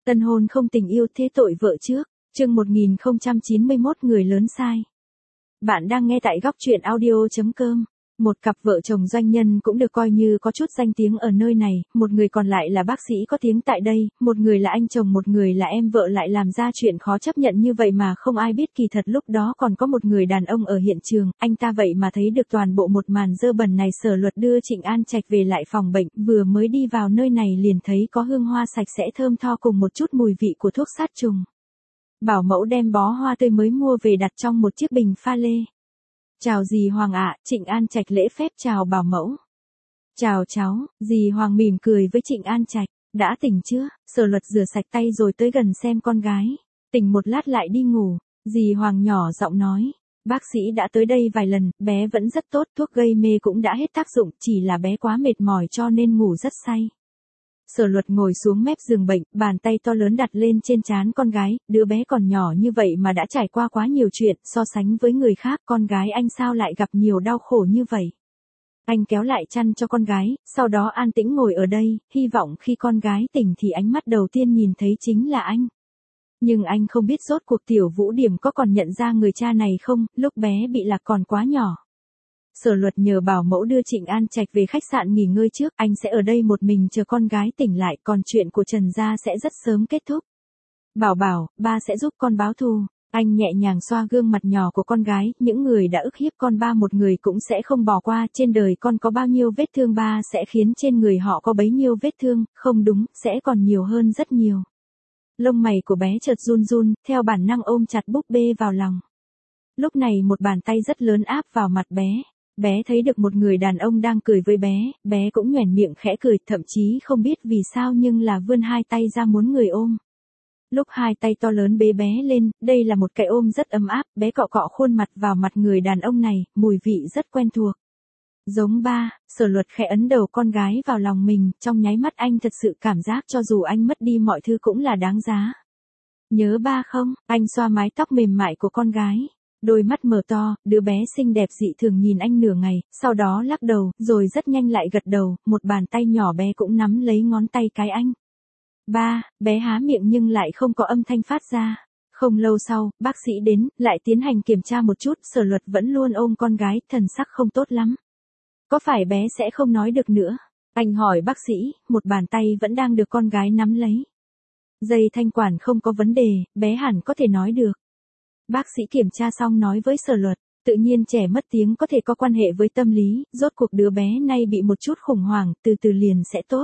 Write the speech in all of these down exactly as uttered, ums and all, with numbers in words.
Tân hôn không tình yêu thế tội vợ trước, chương một nghìn không trăm chín mươi mốt người lớn sai. Bạn đang nghe tại góc truyện audio chấm com. Một cặp vợ chồng doanh nhân cũng được coi như có chút danh tiếng ở nơi này, một người còn lại là bác sĩ có tiếng tại đây, một người là anh chồng một người là em vợ lại làm ra chuyện khó chấp nhận như vậy mà không ai biết kỳ thật lúc đó còn có một người đàn ông ở hiện trường, anh ta vậy mà thấy được toàn bộ một màn dơ bẩn này. Sở Luật đưa Trịnh An Trạch về lại phòng bệnh, vừa mới đi vào nơi này liền thấy có hương hoa sạch sẽ thơm tho cùng một chút mùi vị của thuốc sát trùng. Bảo mẫu đem bó hoa tươi mới mua về đặt trong một chiếc bình pha lê. Chào dì Hoàng ạ, Trịnh An Trạch lễ phép chào bảo mẫu. Chào cháu, dì Hoàng mỉm cười với Trịnh An Trạch, đã tỉnh chưa? Sở Luật rửa sạch tay rồi tới gần xem con gái. Tỉnh một lát lại đi ngủ, dì Hoàng nhỏ giọng nói. Bác sĩ đã tới đây vài lần, bé vẫn rất tốt, thuốc gây mê cũng đã hết tác dụng, chỉ là bé quá mệt mỏi cho nên ngủ rất say. Sở Luật ngồi xuống mép giường bệnh, bàn tay to lớn đặt lên trên trán con gái, đứa bé còn nhỏ như vậy mà đã trải qua quá nhiều chuyện, so sánh với người khác, con gái anh sao lại gặp nhiều đau khổ như vậy. Anh kéo lại chăn cho con gái, sau đó an tĩnh ngồi ở đây, hy vọng khi con gái tỉnh thì ánh mắt đầu tiên nhìn thấy chính là anh. Nhưng anh không biết rốt cuộc Tiểu Vũ Điểm có còn nhận ra người cha này không, lúc bé bị lạc còn quá nhỏ. Sở Luật nhờ bảo mẫu đưa Trịnh An Trạch về khách sạn nghỉ ngơi trước, anh sẽ ở đây một mình chờ con gái tỉnh lại, còn chuyện của Trần gia sẽ rất sớm kết thúc. Bảo bảo, ba sẽ giúp con báo thù. Anh nhẹ nhàng xoa gương mặt nhỏ của con gái, những người đã ức hiếp con ba một người cũng sẽ không bỏ qua, trên đời con có bao nhiêu vết thương ba sẽ khiến trên người họ có bấy nhiêu vết thương, không đúng, sẽ còn nhiều hơn rất nhiều. Lông mày của bé chợt run run, theo bản năng ôm chặt búp bê vào lòng. Lúc này một bàn tay rất lớn áp vào mặt bé. Bé thấy được một người đàn ông đang cười với bé, bé cũng nhoẻn miệng khẽ cười, thậm chí không biết vì sao nhưng là vươn hai tay ra muốn người ôm. Lúc hai tay to lớn bế bé lên, đây là một cái ôm rất ấm áp, bé cọ cọ khuôn mặt vào mặt người đàn ông này, mùi vị rất quen thuộc. Giống ba, Sở Luật khẽ ấn đầu con gái vào lòng mình, trong nháy mắt anh thật sự cảm giác cho dù anh mất đi mọi thứ cũng là đáng giá. Nhớ ba không? Anh xoa mái tóc mềm mại của con gái. Đôi mắt mở to, đứa bé xinh đẹp dị thường nhìn anh nửa ngày, sau đó lắc đầu, rồi rất nhanh lại gật đầu, một bàn tay nhỏ bé cũng nắm lấy ngón tay cái anh. Ba, bé há miệng nhưng lại không có âm thanh phát ra. Không lâu sau, bác sĩ đến, lại tiến hành kiểm tra một chút, Sở Luật vẫn luôn ôm con gái, thần sắc không tốt lắm. Có phải bé sẽ không nói được nữa? Anh hỏi bác sĩ, một bàn tay vẫn đang được con gái nắm lấy. Dây thanh quản không có vấn đề, bé hẳn có thể nói được. Bác sĩ kiểm tra xong nói với Sở Luật, tự nhiên trẻ mất tiếng có thể có quan hệ với tâm lý, rốt cuộc đứa bé nay bị một chút khủng hoảng, từ từ liền sẽ tốt.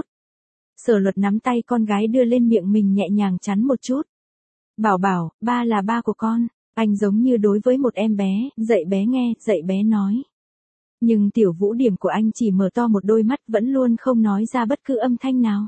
Sở Luật nắm tay con gái đưa lên miệng mình nhẹ nhàng chắn một chút. Bảo bảo, ba là ba của con, anh giống như đối với một em bé, dạy bé nghe, dạy bé nói. Nhưng Tiểu Vũ Điểm của anh chỉ mở to một đôi mắt vẫn luôn không nói ra bất cứ âm thanh nào.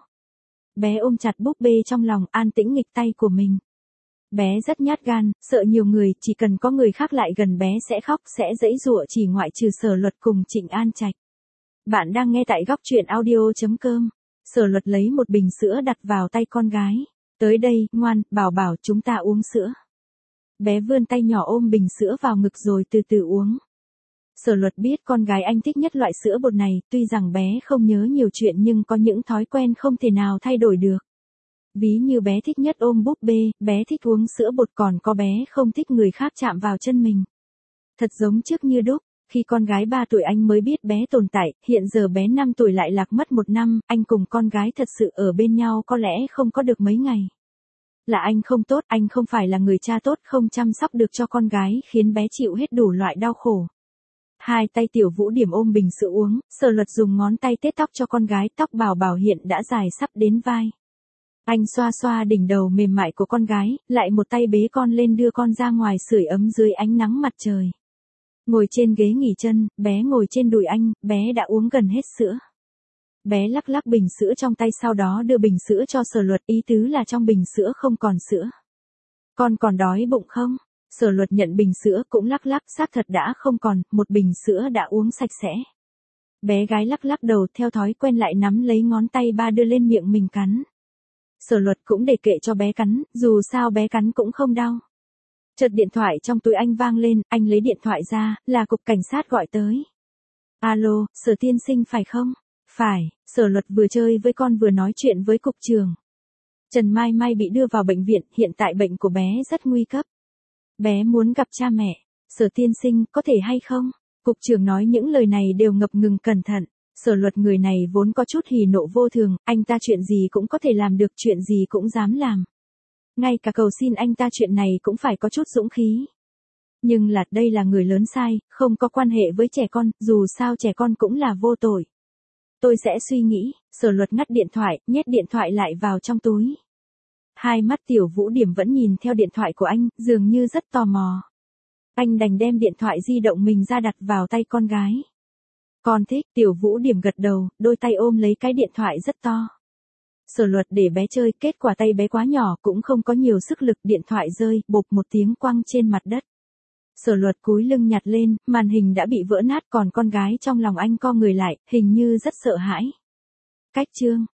Bé ôm chặt búp bê trong lòng, an tĩnh nghịch tay của mình. Bé rất nhát gan, sợ nhiều người, chỉ cần có người khác lại gần bé sẽ khóc, sẽ giãy giụa chỉ ngoại trừ Sở Luật cùng Trịnh An Trạch. Bạn đang nghe tại góc truyện audio chấm com. Sở Luật lấy một bình sữa đặt vào tay con gái. Tới đây, ngoan, bảo bảo chúng ta uống sữa. Bé vươn tay nhỏ ôm bình sữa vào ngực rồi từ từ uống. Sở Luật biết con gái anh thích nhất loại sữa bột này, tuy rằng bé không nhớ nhiều chuyện nhưng có những thói quen không thể nào thay đổi được. Ví như bé thích nhất ôm búp bê, bé thích uống sữa bột, còn có bé không thích người khác chạm vào chân mình. Thật giống trước như đúc, khi con gái ba tuổi anh mới biết bé tồn tại, hiện giờ bé năm tuổi lại lạc mất một năm, anh cùng con gái thật sự ở bên nhau có lẽ không có được mấy ngày. Là anh không tốt, anh không phải là người cha tốt, không chăm sóc được cho con gái, khiến bé chịu hết đủ loại đau khổ. Hai tay Tiểu Vũ Điểm ôm bình sữa uống, Sở Luật dùng ngón tay tết tóc cho con gái, tóc bảo bảo hiện đã dài sắp đến vai. Anh xoa xoa đỉnh đầu mềm mại của con gái, lại một tay bế con lên đưa con ra ngoài sưởi ấm dưới ánh nắng mặt trời. Ngồi trên ghế nghỉ chân, bé ngồi trên đùi anh, bé đã uống gần hết sữa. Bé lắc lắc bình sữa trong tay sau đó đưa bình sữa cho Sở Luật, ý tứ là trong bình sữa không còn sữa. Con còn đói bụng không? Sở Luật nhận bình sữa cũng lắc lắc, xác thật đã không còn, một bình sữa đã uống sạch sẽ. Bé gái lắc lắc đầu theo thói quen lại nắm lấy ngón tay ba đưa lên miệng mình cắn. Sở Luật cũng để kệ cho bé cắn, dù sao bé cắn cũng không đau. Chợt điện thoại trong túi anh vang lên, anh lấy điện thoại ra, là cục cảnh sát gọi tới. Alo, Sở tiên sinh phải không? Phải, Sở Luật vừa chơi với con vừa nói chuyện với cục trưởng. Trần Mai Mai bị đưa vào bệnh viện, hiện tại bệnh của bé rất nguy cấp. Bé muốn gặp cha mẹ. Sở tiên sinh, có thể hay không? Cục trưởng nói những lời này đều ngập ngừng cẩn thận. Sở Luật người này vốn có chút hỉ nộ vô thường, anh ta chuyện gì cũng có thể làm được, chuyện gì cũng dám làm. Ngay cả cầu xin anh ta chuyện này cũng phải có chút dũng khí. Nhưng là đây là người lớn sai, không có quan hệ với trẻ con, dù sao trẻ con cũng là vô tội. Tôi sẽ suy nghĩ. Sở Luật ngắt điện thoại, nhét điện thoại lại vào trong túi. Hai mắt Tiểu Vũ Điểm vẫn nhìn theo điện thoại của anh, dường như rất tò mò. Anh đành đem điện thoại di động mình ra đặt vào tay con gái. Con thích. Tiểu Vũ Điểm gật đầu, đôi tay ôm lấy cái điện thoại rất to. Sở Luật để bé chơi, kết quả tay bé quá nhỏ cũng không có nhiều sức lực, điện thoại rơi, bộp một tiếng quăng trên mặt đất. Sở Luật cúi lưng nhặt lên, màn hình đã bị vỡ nát, còn con gái trong lòng anh co người lại, hình như rất sợ hãi. Cách chương